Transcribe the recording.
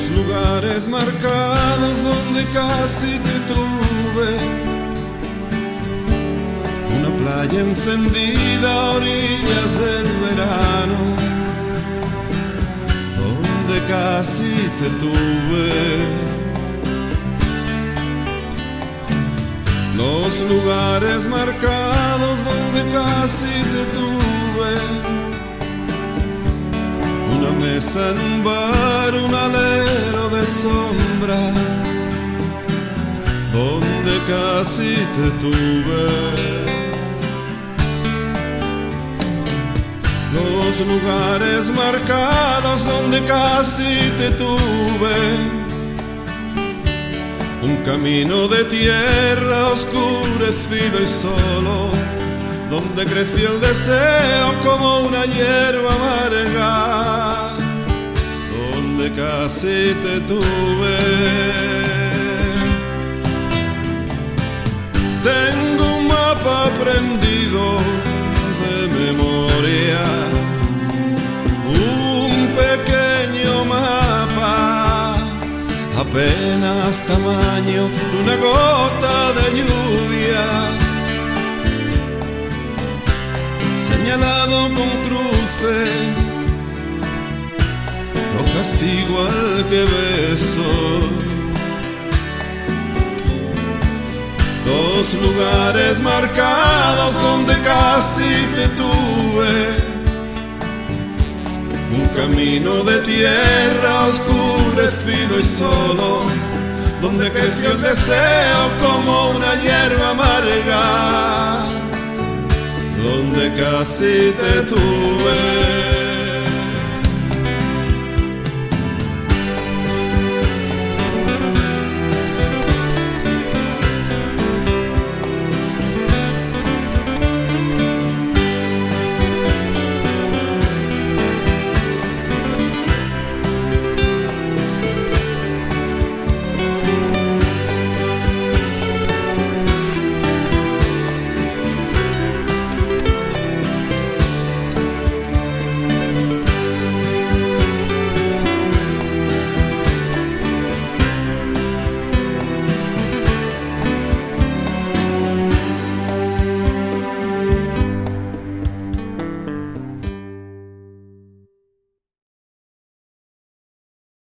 lugares marcados donde casi te tuve, una playa encendida a orillas del verano, donde casi te tuve. Los lugares marcados donde casi te tuve, una mesa en un bar, un alero de sombra, donde casi te tuve. Los lugares marcados donde casi te tuve, un camino de tierra oscurecido y solo, donde creció el deseo como una hierba amarga, donde casi te tuve. Tengo un mapa prendido de memoria, un pequeño mapa, apenas tamaño de una gota de lluvia, señalado con cruces rojas igual que besos. Dos lugares marcados donde casi te tuve, un camino de tierra oscurecido y solo, donde creció el deseo como una hierba amarga, donde casi te tuve.